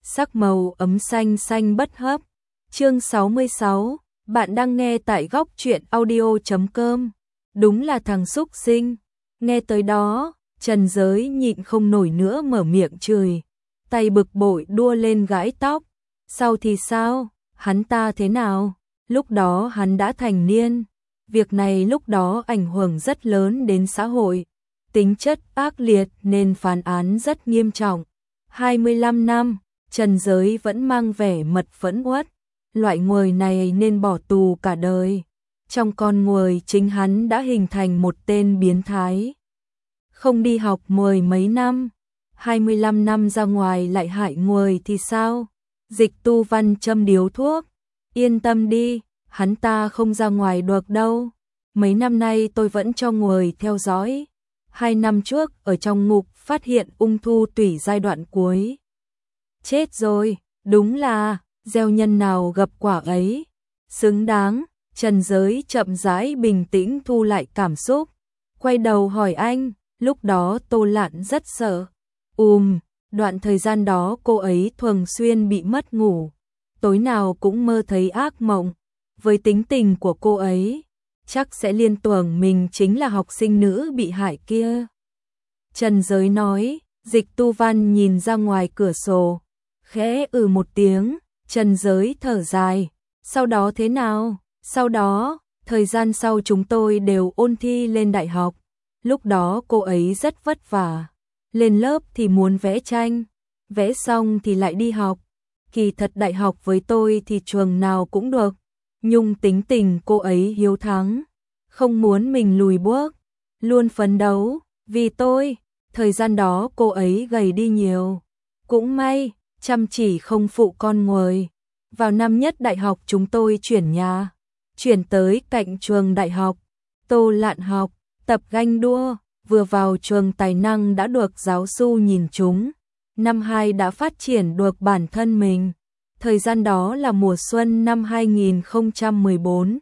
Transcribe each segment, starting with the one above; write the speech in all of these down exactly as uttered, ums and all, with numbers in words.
sắc màu ấm xanh xanh bất hấp. Chương sáu mươi sáu, bạn đang nghe tại góc truyện audio chấm com. Đúng là thằng xúc sinh. Nghe tới đó, Trần Giới nhịn không nổi nữa mở miệng chửi, tay bực bội đua lên gãi tóc. Sau thì sao? Hắn ta thế nào? Lúc đó hắn đã thành niên. Việc này lúc đó ảnh hưởng rất lớn đến xã hội. Tính chất ác liệt nên phán án rất nghiêm trọng. hai mươi lăm năm, Trần Giới vẫn mang vẻ mật phẫn uất. Loại người này nên bỏ tù cả đời. Trong con người chính hắn đã hình thành một tên biến thái. Không đi học mười mấy năm, hai mươi lăm năm ra ngoài lại hại người thì sao? Dịch Tu Văn châm điếu thuốc. Yên tâm đi, hắn ta không ra ngoài được đâu. Mấy năm nay tôi vẫn cho người theo dõi. Hai năm trước ở trong ngục phát hiện ung thư tủy giai đoạn cuối. Chết rồi, đúng là gieo nhân nào gặp quả ấy. Xứng đáng. Trần Giới chậm rãi bình tĩnh thu lại cảm xúc. Quay đầu hỏi anh, lúc đó Tô Lạn rất sợ. Ùm, đoạn thời gian đó cô ấy thường xuyên bị mất ngủ. Tối nào cũng mơ thấy ác mộng. Với tính tình của cô ấy, chắc sẽ liên tưởng mình chính là học sinh nữ bị hại kia. Trần Giới nói. Dịch Tu Văn nhìn ra ngoài cửa sổ, khẽ ừ một tiếng. Trần Giới thở dài. Sau đó thế nào? Sau đó, thời gian sau chúng tôi đều ôn thi lên đại học. Lúc đó cô ấy rất vất vả. Lên lớp thì muốn vẽ tranh, vẽ xong thì lại đi học. Kỳ thật đại học với tôi thì trường nào cũng được. Nhưng tính tình cô ấy hiếu thắng, không muốn mình lùi bước, luôn phấn đấu. Vì tôi, thời gian đó cô ấy gầy đi nhiều. Cũng may, chăm chỉ không phụ con người. Vào năm nhất đại học chúng tôi chuyển nhà, chuyển tới cạnh trường đại học. Tô Lạn học, tập ganh đua, vừa vào trường tài năng đã được giáo sư nhìn trúng. Năm hai đã phát triển được bản thân mình. Thời gian đó là mùa xuân năm hai nghìn không trăm mười bốn.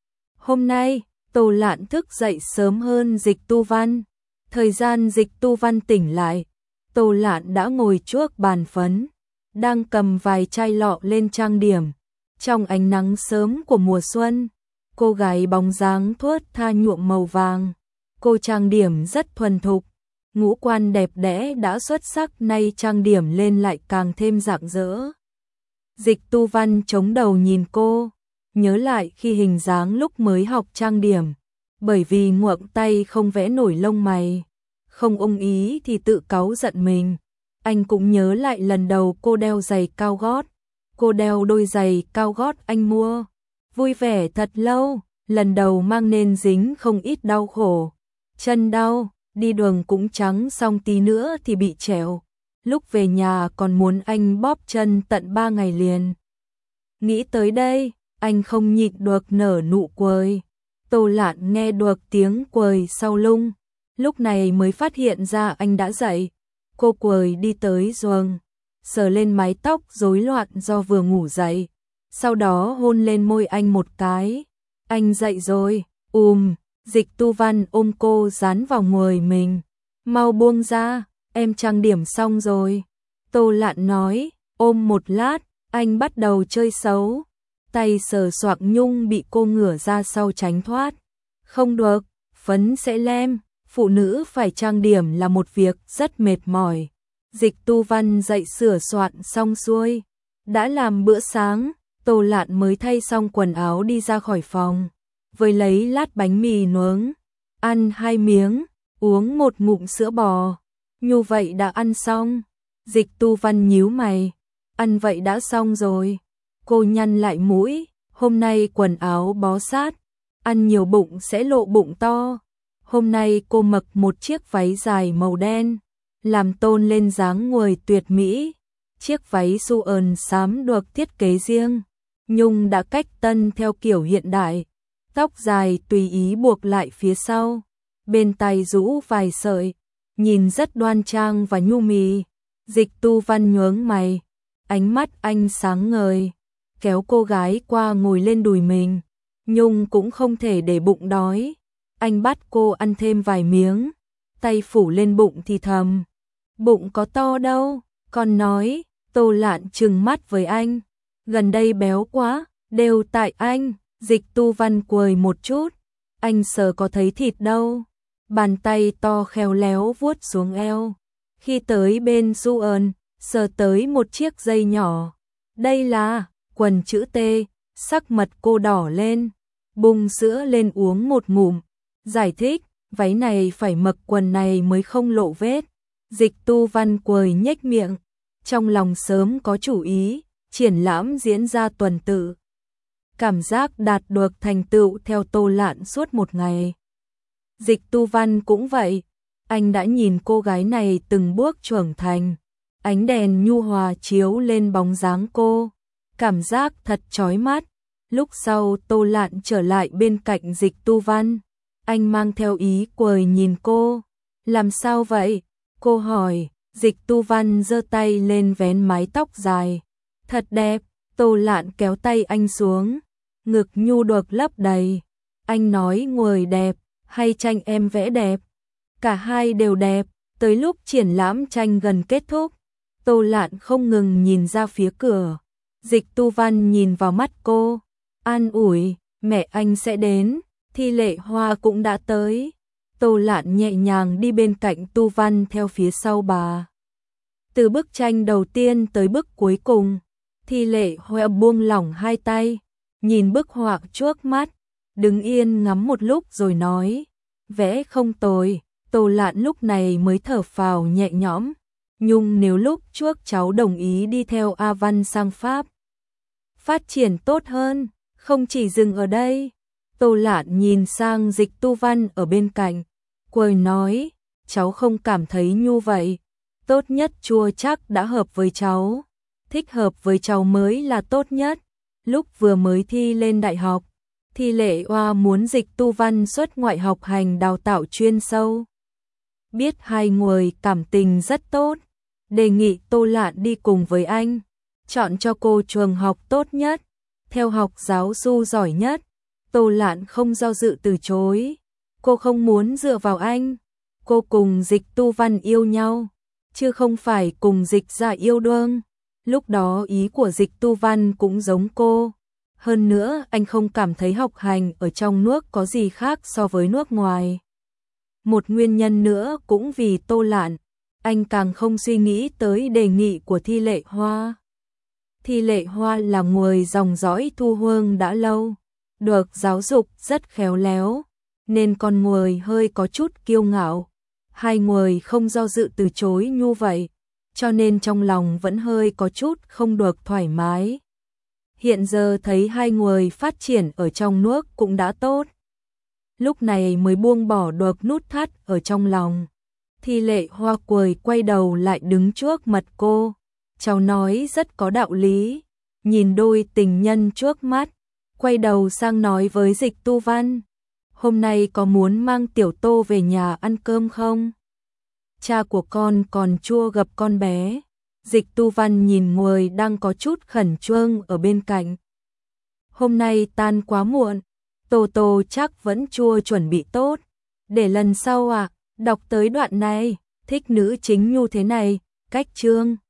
Hôm nay, Tô Lạn thức dậy sớm hơn Dịch Tu Văn. Thời gian Dịch Tu Văn tỉnh lại, Tô Lạn đã ngồi trước bàn phấn, đang cầm vài chai lọ lên trang điểm. Trong ánh nắng sớm của mùa xuân, cô gái bóng dáng thướt tha nhuộm màu vàng. Cô trang điểm rất thuần thục, ngũ quan đẹp đẽ đã xuất sắc, nay trang điểm lên lại càng thêm rạng rỡ. Dịch Tu Văn chống đầu nhìn cô, nhớ lại khi hình dáng lúc mới học trang điểm. Bởi vì nguội tay không vẽ nổi lông mày, không ưng ý thì tự cáu giận mình. Anh cũng nhớ lại lần đầu cô đeo giày cao gót. Cô đeo đôi giày cao gót anh mua. Vui vẻ thật lâu, lần đầu mang nên dính không ít đau khổ. Chân đau, đi đường cũng trắng, xong tí nữa thì bị trẹo. Lúc về nhà còn muốn anh bóp chân tận ba ngày liền. Nghĩ tới đây, anh không nhịn được nở nụ cười. Tô Lạn nghe được tiếng cười sau lưng, lúc này mới phát hiện ra anh đã dậy. Cô cười đi tới giường, sờ lên mái tóc rối loạn do vừa ngủ dậy, sau đó hôn lên môi anh một cái. Anh dậy rồi. Ùm, Dịch Tu Văn ôm cô dán vào người mình. Mau buông ra, em trang điểm xong rồi. Tô Lạn nói. Ôm một lát, anh bắt đầu chơi xấu. Tay sờ soạng nhung bị cô ngửa ra sau tránh thoát. Không được, phấn sẽ lem. Phụ nữ phải trang điểm là một việc rất mệt mỏi. Dịch Tu Văn dậy sửa soạn xong xuôi, đã làm bữa sáng. Tô Lạn mới thay xong quần áo đi ra khỏi phòng, với lấy lát bánh mì nướng, ăn hai miếng, uống một ngụm sữa bò. Như vậy đã ăn xong. Dịch Tu Văn nhíu mày. Ăn vậy đã xong rồi. Cô nhăn lại mũi. Hôm nay quần áo bó sát, ăn nhiều bụng sẽ lộ bụng to. Hôm nay cô mặc một chiếc váy dài màu đen, làm tôn lên dáng người tuyệt mỹ. Chiếc váy suơn xám được thiết kế riêng, nhung đã cách tân theo kiểu hiện đại. Tóc dài tùy ý buộc lại phía sau, bên tai rũ vài sợi, nhìn rất đoan trang và nhu mì. Dịch Tu Văn nhướng mày, ánh mắt anh sáng ngời, kéo cô gái qua ngồi lên đùi mình. Nhung cũng không thể để bụng đói. Anh bắt cô ăn thêm vài miếng, tay phủ lên bụng thì thầm. Bụng có to đâu, con nói, Tô Lạn trừng mắt với anh. Gần đây béo quá, đều tại anh. Dịch Tu Văn cười một chút. Anh sờ có thấy thịt đâu. Bàn tay to khéo léo vuốt xuống eo. Khi tới bên Du Ân, sờ tới một chiếc dây nhỏ. Đây là quần chữ T, sắc mặt cô đỏ lên. Bung sữa lên uống một ngụm. Giải thích, váy này phải mặc quần này mới không lộ vết. Dịch Tu Văn cười nhếch miệng. Trong lòng sớm có chủ ý, triển lãm diễn ra tuần tự. Cảm giác đạt được thành tựu theo Tô Lạn suốt một ngày. Dịch Tu Văn cũng vậy, anh đã nhìn cô gái này từng bước trưởng thành. Ánh đèn nhu hòa chiếu lên bóng dáng cô, cảm giác thật chói mắt. Lúc sau Tô Lạn trở lại bên cạnh Dịch Tu Văn, anh mang theo ý cười nhìn cô. Làm sao vậy? Cô hỏi. Dịch Tu Văn giơ tay lên vén mái tóc dài. Thật đẹp. Tô Lạn kéo tay anh xuống, ngực nhu được lấp đầy. Anh nói người đẹp, hay tranh em vẽ đẹp? Cả hai đều đẹp. Tới lúc triển lãm tranh gần kết thúc, Tô Lạn không ngừng nhìn ra phía cửa. Dịch Tu Văn nhìn vào mắt cô, an ủi, mẹ anh sẽ đến, Thi Lệ Hoa cũng đã tới. Tô Lạn nhẹ nhàng đi bên cạnh Tu Văn theo phía sau bà. Từ bức tranh đầu tiên tới bức cuối cùng, Thi Lệ Hoa buông lỏng hai tay, nhìn bức họa trước mắt, đứng yên ngắm một lúc rồi nói, vẽ không tồi. Tô Lạn lúc này mới thở phào nhẹ nhõm. Nhung nếu lúc trước cháu đồng ý đi theo A Văn sang Pháp, phát triển tốt hơn, không chỉ dừng ở đây. Tô Lạn nhìn sang Dịch Tu Văn ở bên cạnh, cười nói, cháu không cảm thấy nhu vậy. Tốt nhất chua chắc đã hợp với cháu, thích hợp với cháu mới là tốt nhất. Lúc vừa mới thi lên đại học, Thi Lệ Hoa muốn Dịch Tu Văn xuất ngoại học hành đào tạo chuyên sâu. Biết hai người cảm tình rất tốt, đề nghị Tô Lạn đi cùng với anh, chọn cho cô trường học tốt nhất, theo học giáo du giỏi nhất. Tô Lạn không do dự từ chối, cô không muốn dựa vào anh, cô cùng Dịch Tu Văn yêu nhau, chứ không phải cùng Dịch Gia yêu đương. Lúc đó ý của Dịch Tu Văn cũng giống cô. Hơn nữa anh không cảm thấy học hành ở trong nước có gì khác so với nước ngoài. Một nguyên nhân nữa cũng vì Tô Lạn, anh càng không suy nghĩ tới đề nghị của Thi Lệ Hoa. Thi Lệ Hoa là người dòng dõi Thu Hương đã lâu, được giáo dục rất khéo léo, nên con người hơi có chút kiêu ngạo. Hai người không do dự từ chối như vậy, cho nên trong lòng vẫn hơi có chút không được thoải mái. Hiện giờ thấy hai người phát triển ở trong nước cũng đã tốt, lúc này mới buông bỏ được nút thắt ở trong lòng. Thi Lệ Hoa cười quay đầu lại đứng trước mặt cô. Cháu nói rất có đạo lý. Nhìn đôi tình nhân trước mắt, quay đầu sang nói với Dịch Tu Văn, hôm nay có muốn mang Tiểu Tô về nhà ăn cơm không? Cha của con còn chưa gặp con bé. Dịch Tu Văn nhìn người đang có chút khẩn trương ở bên cạnh. Hôm nay tan quá muộn, Tô Tô chắc vẫn chưa chuẩn bị tốt. Để lần sau à, đọc tới đoạn này, thích nữ chính như thế này, cách chương.